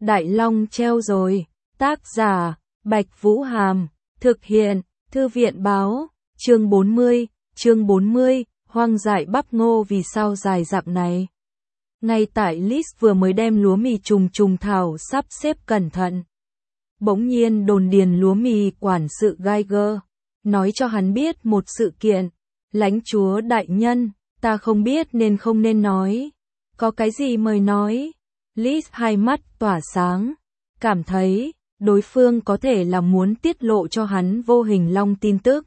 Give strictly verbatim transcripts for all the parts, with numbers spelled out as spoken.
Đại Long treo rồi. Tác giả, Bạch Vũ Hàm. Thực hiện, Thư viện Báo. Chương bốn mươi, chương bốn mươi, hoang dại bắp ngô vì sao dài dạng này. Ngay tại Liz vừa mới đem lúa mì trùng trùng thảo sắp xếp cẩn thận. Bỗng nhiên đồn điền lúa mì quản sự Geiger nói cho hắn biết một sự kiện. Lãnh chúa đại nhân, ta không biết nên không nên nói. Có cái gì mời nói. Liz hai mắt tỏa sáng, cảm thấy đối phương có thể là muốn tiết lộ cho hắn vô hình long tin tức.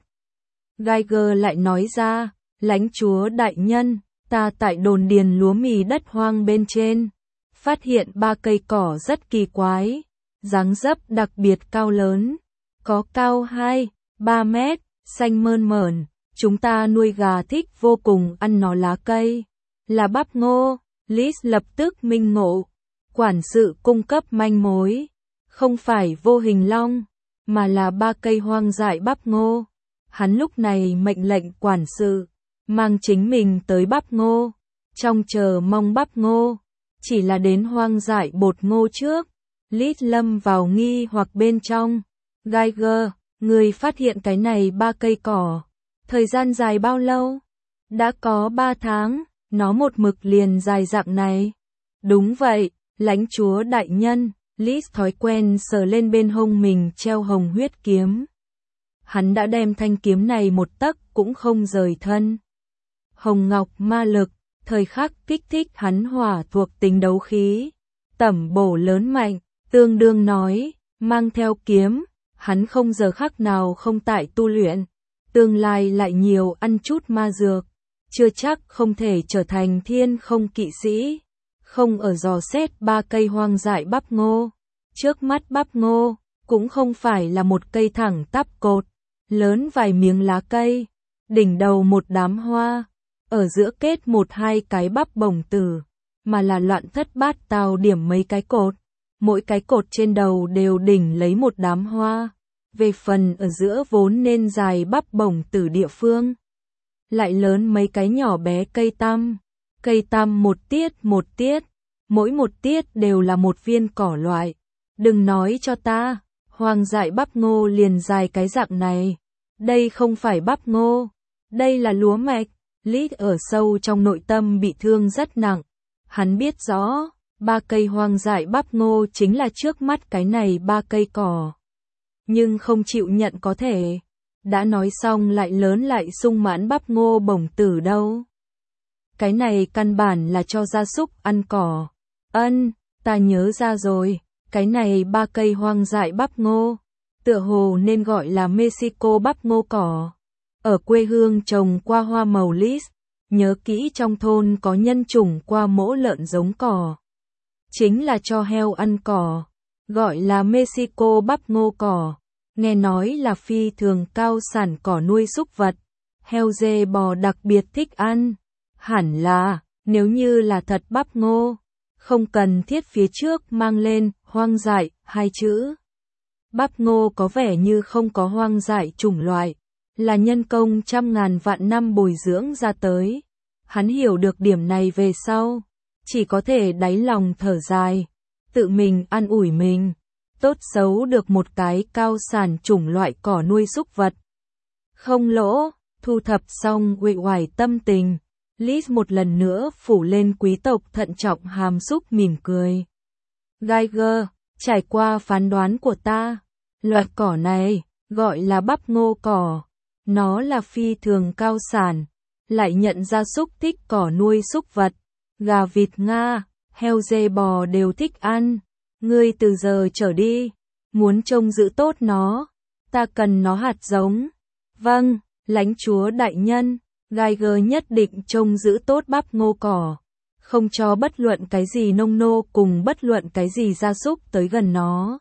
Geiger lại nói ra, lãnh chúa đại nhân, ta tại đồn điền lúa mì đất hoang bên trên, phát hiện ba cây cỏ rất kỳ quái, dáng dấp đặc biệt cao lớn, có cao hai, ba mét, xanh mơn mởn, chúng ta nuôi gà thích vô cùng ăn nó lá cây, là bắp ngô. Liz lập tức minh ngộ, quản sự cung cấp manh mối, không phải vô hình long, mà là ba cây hoang dại bắp ngô. Hắn lúc này mệnh lệnh quản sự, mang chính mình tới bắp ngô, trong chờ mong bắp ngô, chỉ là đến hoang dại bột ngô trước. Liz lâm vào nghi hoặc bên trong. Geiger, người phát hiện cái này ba cây cỏ, thời gian dài bao lâu? Đã có ba tháng, nó một mực liền dài dạng này. Đúng vậy, lãnh chúa đại nhân. Liz thói quen sờ lên bên hông mình treo hồng huyết kiếm. Hắn đã đem thanh kiếm này một tấc cũng không rời thân. Hồng ngọc ma lực, thời khắc kích thích hắn hỏa thuộc tính đấu khí. Tẩm bổ lớn mạnh, tương đương nói, mang theo kiếm, hắn không giờ khắc nào không tại tu luyện. Tương lai lại nhiều ăn chút ma dược, chưa chắc không thể trở thành thiên không kỵ sĩ. Không ở dò xét ba cây hoang dại bắp ngô. Trước mắt bắp ngô, cũng không phải là một cây thẳng tắp cột, lớn vài miếng lá cây, đỉnh đầu một đám hoa, ở giữa kết một hai cái bắp bổng tử, mà là loạn thất bát tao điểm mấy cái cột, mỗi cái cột trên đầu đều đỉnh lấy một đám hoa, về phần ở giữa vốn nên dài bắp bổng tử địa phương, lại lớn mấy cái nhỏ bé cây tăm, cây tăm một tiết một tiết, mỗi một tiết đều là một viên cỏ loại. Đừng nói cho ta, hoang dại bắp ngô liền dài cái dạng này. Đây không phải bắp ngô, đây là lúa mạch. Liz ở sâu trong nội tâm bị thương rất nặng. Hắn biết rõ, ba cây hoang dại bắp ngô chính là trước mắt cái này ba cây cỏ. Nhưng không chịu nhận có thể. Đã nói xong lại lớn lại sung mãn bắp ngô bổng tử đâu. Cái này căn bản là cho gia súc ăn cỏ. Ân, ta nhớ ra rồi. Cái này ba cây hoang dại bắp ngô, tựa hồ nên gọi là Mexico bắp ngô cỏ. Ở quê hương trồng qua hoa màu Liz, nhớ kỹ trong thôn có nhân chủng qua mỗ lợn giống cỏ. Chính là cho heo ăn cỏ, gọi là Mexico bắp ngô cỏ. Nghe nói là phi thường cao sản cỏ nuôi súc vật, heo dê bò đặc biệt thích ăn. Hẳn là, nếu như là thật bắp ngô, không cần thiết phía trước mang lên hoang dại hai chữ. Bắp ngô có vẻ như không có hoang dại chủng loại, là nhân công trăm ngàn vạn năm bồi dưỡng ra tới. Hắn hiểu được điểm này về sau, chỉ có thể đáy lòng thở dài, tự mình an ủi mình, tốt xấu được một cái cao sản chủng loại cỏ nuôi súc vật. Không lỗ, thu thập xong uể oải tâm tình. Liz một lần nữa phủ lên quý tộc thận trọng hàm xúc mỉm cười. Geiger, trải qua phán đoán của ta, loại cỏ này, gọi là bắp ngô cỏ, nó là phi thường cao sản, lại nhận ra súc thích cỏ nuôi súc vật, gà vịt Nga, heo dê bò đều thích ăn. Ngươi từ giờ trở đi, muốn trông giữ tốt nó, ta cần nó hạt giống. Vâng, lãnh chúa đại nhân. Geiger nhất định trông giữ tốt bắp ngô cỏ, không cho bất luận cái gì nông nô cùng bất luận cái gì gia súc tới gần nó.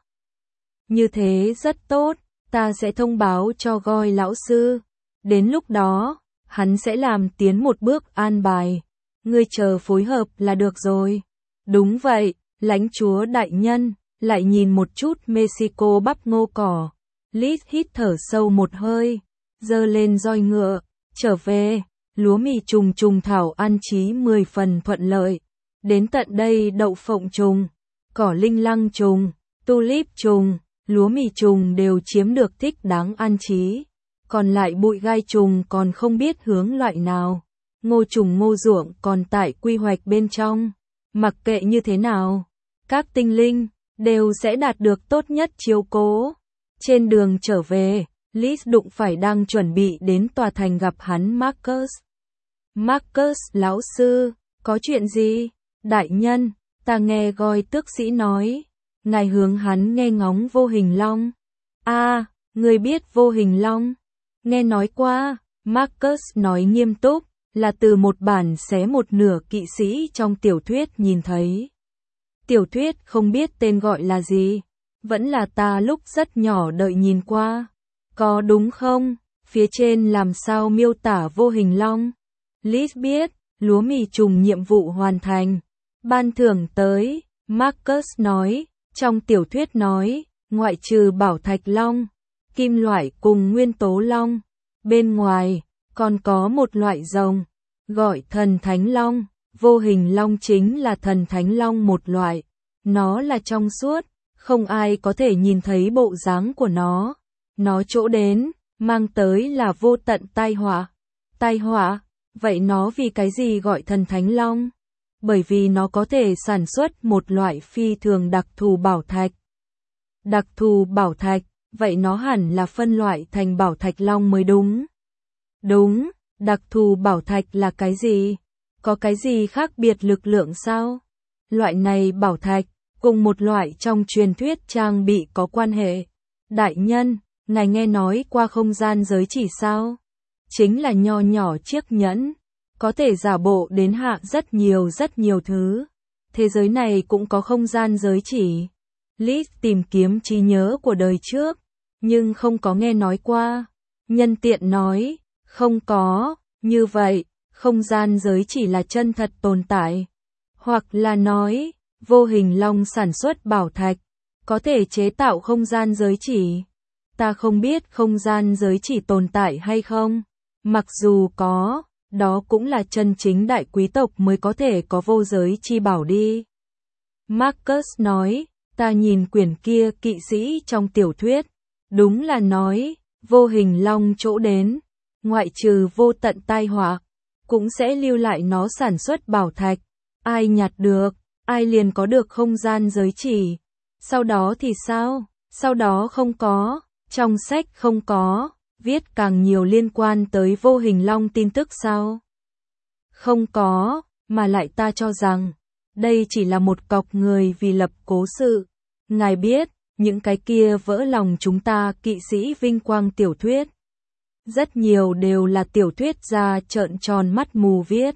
Như thế rất tốt, ta sẽ thông báo cho Goi lão sư. Đến lúc đó, hắn sẽ làm tiến một bước an bài. Ngươi chờ phối hợp là được rồi. Đúng vậy, lãnh chúa đại nhân. Lại nhìn một chút Mexico bắp ngô cỏ. Liz hít thở sâu một hơi, giơ lên roi ngựa. Trở về, lúa mì trùng trùng thảo ăn chí mười phần thuận lợi. Đến tận đây đậu phộng trùng, cỏ linh lăng trùng, tulip trùng, lúa mì trùng đều chiếm được thích đáng an trí. Còn lại bụi gai trùng còn không biết hướng loại nào. Ngô trùng ngô ruộng còn tại quy hoạch bên trong. Mặc kệ như thế nào, các tinh linh đều sẽ đạt được tốt nhất chiếu cố. Trên đường trở về, Liz đụng phải đang chuẩn bị đến tòa thành gặp hắn Marcus. Marcus lão sư, có chuyện gì? Đại nhân, ta nghe Goi tước sĩ nói, ngài hướng hắn nghe ngóng vô hình long. A, à, người biết vô hình long? Nghe nói qua, Marcus nói nghiêm túc, là từ một bản xé một nửa kỵ sĩ trong tiểu thuyết nhìn thấy. Tiểu thuyết không biết tên gọi là gì, vẫn là ta lúc rất nhỏ đợi nhìn qua. Có đúng không? Phía trên làm sao miêu tả vô hình long? Liz biết, lúa mì trùng nhiệm vụ hoàn thành. Ban thưởng tới, Marcus nói, trong tiểu thuyết nói, ngoại trừ bảo thạch long, kim loại cùng nguyên tố long, bên ngoài, còn có một loại rồng, gọi thần thánh long. Vô hình long chính là thần thánh long một loại. Nó là trong suốt, không ai có thể nhìn thấy bộ dáng của nó. Nó chỗ đến, mang tới là vô tận tai họa. Tai họa, vậy nó vì cái gì gọi thần thánh long? Bởi vì nó có thể sản xuất một loại phi thường đặc thù bảo thạch. Đặc thù bảo thạch, vậy nó hẳn là phân loại thành bảo thạch long mới đúng. Đúng, đặc thù bảo thạch là cái gì? Có cái gì khác biệt lực lượng sao? Loại này bảo thạch, cùng một loại trong truyền thuyết trang bị có quan hệ. Đại nhân, ngài nghe nói qua không gian giới chỉ sao? Chính là nho nhỏ chiếc nhẫn, có thể giả bộ đến hạ rất nhiều rất nhiều thứ. Thế giới này cũng có không gian giới chỉ. Liz tìm kiếm trí nhớ của đời trước, nhưng không có nghe nói qua. Nhân tiện nói, không có, như vậy, không gian giới chỉ là chân thật tồn tại. Hoặc là nói, vô hình long sản xuất bảo thạch, có thể chế tạo không gian giới chỉ. Ta không biết không gian giới chỉ tồn tại hay không. Mặc dù có, đó cũng là chân chính đại quý tộc mới có thể có vô giới chi bảo đi. Marcus nói, ta nhìn quyển kia kỵ sĩ trong tiểu thuyết, đúng là nói, vô hình long chỗ đến, ngoại trừ vô tận tai họa, cũng sẽ lưu lại nó sản xuất bảo thạch. Ai nhặt được, ai liền có được không gian giới chỉ. Sau đó thì sao? Sau đó không có, trong sách không có, viết càng nhiều liên quan tới vô hình long tin tức sao? Không có, mà lại ta cho rằng, đây chỉ là một cọc người vì lập cố sự. Ngài biết, những cái kia vỡ lòng chúng ta kỵ sĩ vinh quang tiểu thuyết. Rất nhiều đều là tiểu thuyết gia trợn tròn mắt mù viết.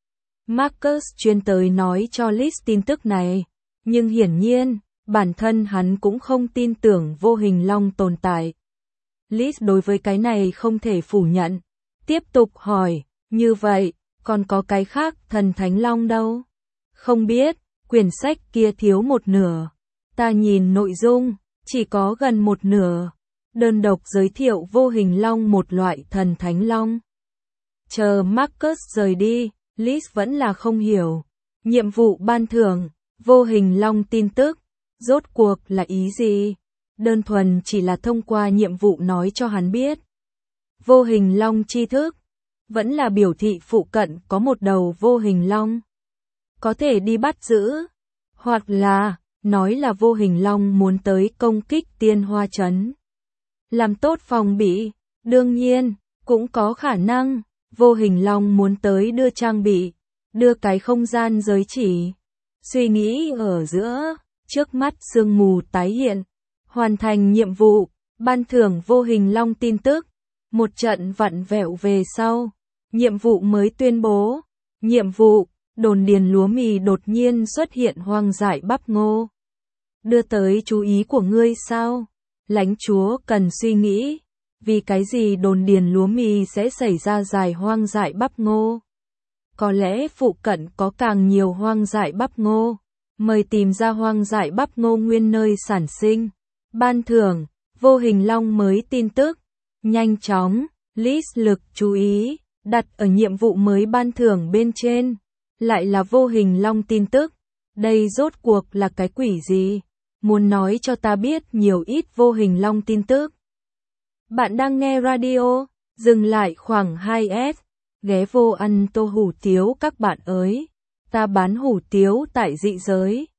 Marcus chuyên tới nói cho Liz tin tức này, nhưng hiển nhiên, bản thân hắn cũng không tin tưởng vô hình long tồn tại. Liz đối với cái này không thể phủ nhận, tiếp tục hỏi, như vậy, còn có cái khác thần thánh long đâu? Không biết, quyển sách kia thiếu một nửa. Ta nhìn nội dung, chỉ có gần một nửa. Đơn độc giới thiệu vô hình long một loại thần thánh long. Chờ Marcus rời đi, Liz vẫn là không hiểu. Nhiệm vụ ban thưởng, vô hình long tin tức, rốt cuộc là ý gì? Đơn thuần chỉ là thông qua nhiệm vụ nói cho hắn biết. Vô hình long tri thức, vẫn là biểu thị phụ cận có một đầu vô hình long. Có thể đi bắt giữ, hoặc là, nói là vô hình long muốn tới công kích tiên hoa trấn. Làm tốt phòng bị, đương nhiên, cũng có khả năng, vô hình long muốn tới đưa trang bị, đưa cái không gian giới chỉ. Suy nghĩ ở giữa, trước mắt sương mù tái hiện, hoàn thành nhiệm vụ, ban thưởng vô hình long tin tức. Một trận vặn vẹo về sau, nhiệm vụ mới tuyên bố, nhiệm vụ, đồn điền lúa mì đột nhiên xuất hiện hoang dại bắp ngô. Đưa tới chú ý của ngươi sao? Lãnh chúa cần suy nghĩ, vì cái gì đồn điền lúa mì sẽ xảy ra dài hoang dại bắp ngô? Có lẽ phụ cận có càng nhiều hoang dại bắp ngô, mời tìm ra hoang dại bắp ngô nguyên nơi sản sinh. Ban thưởng, vô hình long mới tin tức, nhanh chóng, Liz lực chú ý, đặt ở nhiệm vụ mới ban thưởng bên trên, lại là vô hình long tin tức, Đây rốt cuộc là cái quỷ gì? Muốn nói cho ta biết nhiều ít vô hình long tin tức. Bạn đang nghe radio, dừng lại khoảng hai s, ghé vô ăn tô hủ tiếu các bạn ơi. Ta bán hủ tiếu tại dị giới.